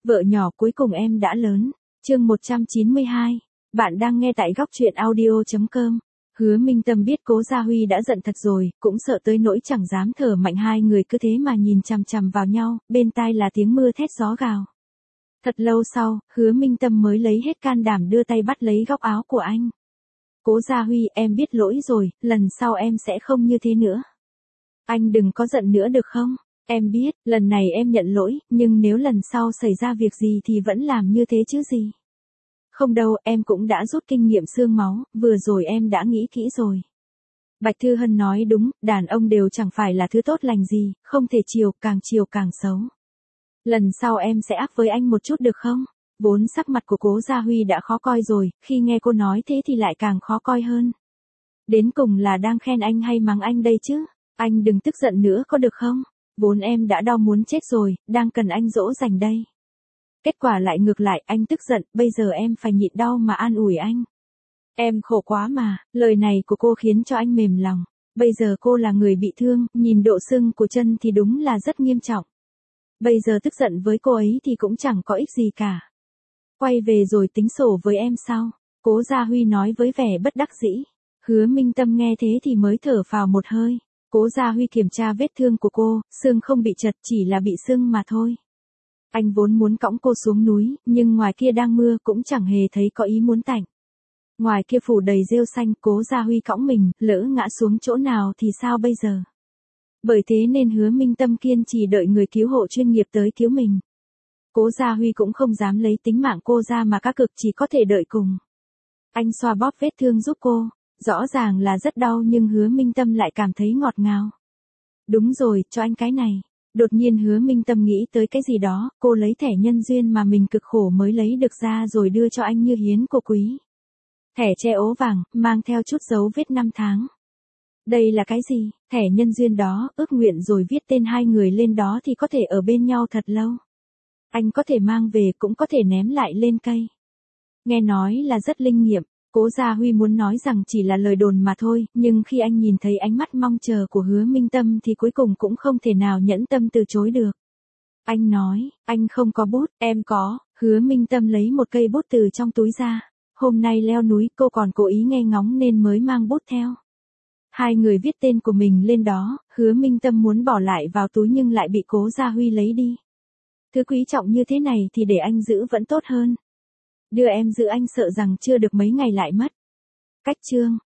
Vợ nhỏ cuối cùng em đã lớn. Chương 192. Bạn đang nghe tại góc truyện audio.com. Hứa Minh Tâm biết Cố Gia Huy đã giận thật rồi, cũng sợ tới nỗi chẳng dám thở mạnh, hai người cứ thế mà nhìn chằm chằm vào nhau, bên tai là tiếng mưa thét gió gào. Thật lâu sau, Hứa Minh Tâm mới lấy hết can đảm đưa tay bắt lấy góc áo của anh. Cố Gia Huy, em biết lỗi rồi, lần sau em sẽ không như thế nữa. Anh đừng có giận nữa được không? Em biết, lần này em nhận lỗi, nhưng nếu lần sau xảy ra việc gì thì vẫn làm như thế chứ gì. Không đâu, em cũng đã rút kinh nghiệm xương máu, vừa rồi em đã nghĩ kỹ rồi. Bạch Thư Hân nói đúng, đàn ông đều chẳng phải là thứ tốt lành gì, không thể chiều càng xấu. Lần sau em sẽ áp với anh một chút được không? Vốn sắc mặt của Cố Gia Huy đã khó coi rồi, khi nghe cô nói thế thì lại càng khó coi hơn. Đến cùng là đang khen anh hay mắng anh đây chứ? Anh đừng tức giận nữa có được không? Vốn em đã đau muốn chết rồi, đang cần anh dỗ dành đây. Kết quả lại ngược lại, anh tức giận, bây giờ em phải nhịn đau mà an ủi anh. Em khổ quá mà, lời này của cô khiến cho anh mềm lòng. Bây giờ cô là người bị thương, nhìn độ sưng của chân thì đúng là rất nghiêm trọng. Bây giờ tức giận với cô ấy thì cũng chẳng có ích gì cả. Quay về rồi tính sổ với em sau. Cố Gia Huy nói với vẻ bất đắc dĩ. Hứa Minh Tâm nghe thế thì mới thở phào một hơi. Cố Gia Huy kiểm tra vết thương của cô, xương không bị chật, chỉ là bị sưng mà thôi. Anh vốn muốn cõng cô xuống núi, nhưng ngoài kia đang mưa cũng chẳng hề thấy có ý muốn tạnh. Ngoài kia phủ đầy rêu xanh, Cố Gia Huy cõng mình, lỡ ngã xuống chỗ nào thì sao bây giờ? Bởi thế nên Hứa Minh Tâm kiên trì đợi người cứu hộ chuyên nghiệp tới cứu mình. Cố Gia Huy cũng không dám lấy tính mạng cô ra mà cá cực, chỉ có thể đợi cùng. Anh xoa bóp vết thương giúp cô, rõ ràng là rất đau nhưng Hứa Minh Tâm lại cảm thấy ngọt ngào. Đúng rồi, cho anh cái này. Đột nhiên Hứa Minh Tâm nghĩ tới cái gì đó, cô lấy thẻ nhân duyên mà mình cực khổ mới lấy được ra rồi đưa cho anh như hiến của quý. Thẻ tre ố vàng, mang theo chút dấu vết 5 tháng. Đây là cái gì? Thẻ nhân duyên đó, ước nguyện rồi viết tên hai người lên đó thì có thể ở bên nhau thật lâu. Anh có thể mang về cũng có thể ném lại lên cây. Nghe nói là rất linh nghiệm. Cố Gia Huy muốn nói rằng chỉ là lời đồn mà thôi, nhưng khi anh nhìn thấy ánh mắt mong chờ của Hứa Minh Tâm thì cuối cùng cũng không thể nào nhẫn tâm từ chối được. Anh nói, anh không có bút, em có. Hứa Minh Tâm lấy một cây bút từ trong túi ra. Hôm nay leo núi cô còn cố ý nghe ngóng nên mới mang bút theo. Hai người viết tên của mình lên đó, Hứa Minh Tâm muốn bỏ lại vào túi nhưng lại bị Cố Gia Huy lấy đi. Thứ quý trọng như thế này thì để anh giữ vẫn tốt hơn. Đưa em giữ anh sợ rằng chưa được mấy ngày lại mất. Cách chương